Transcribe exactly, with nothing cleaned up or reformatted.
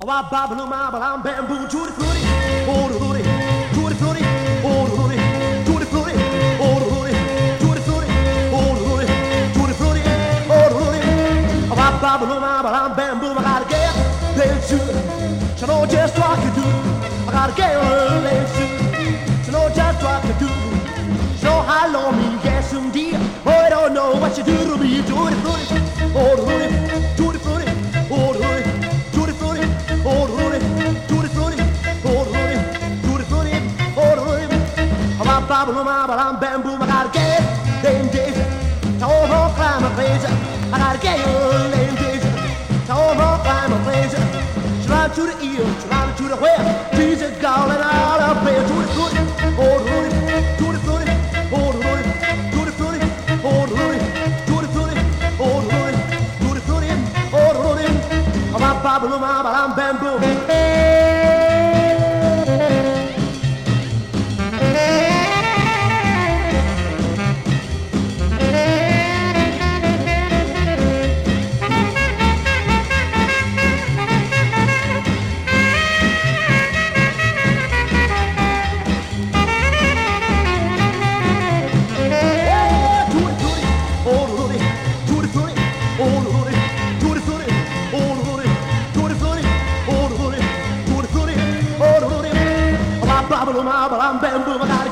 Wah babble ma balam bamboo tutti frutti, oh tutti, tutti frutti, oh tutti, tutti frutti, oh tutti, tutti frutti, oh tutti, tutti frutti, oh tutti. Wah babble ma balam bamboo, I gotta get them shoes. So know just what to do. I gotta get them shoes. So know just what to do. So how long me get some deal? Oh, I don't know what you do to me. Tutti frutti, oh tutti, tutti frutti, oh tutti. Oh, Rudy, Tutti Frutti, oh, Rudy, Tutti Frutti, oh, Rudy. I'm babble, I'm bamboo, I gotta get them days. To all climb a place, I gotta get them days. To all climb a place. Try to the east, try to the west. Jesus calling out a place. Tutti Frutti, oh, Rudy, Tutti Frutti, oh, Rudy, Tutti Frutti, oh, Rudy, Tutti Frutti, oh, Rudy, Tutti Frutti, oh, Rudy. I'm babble, I'm bamboo. I'm bamboo,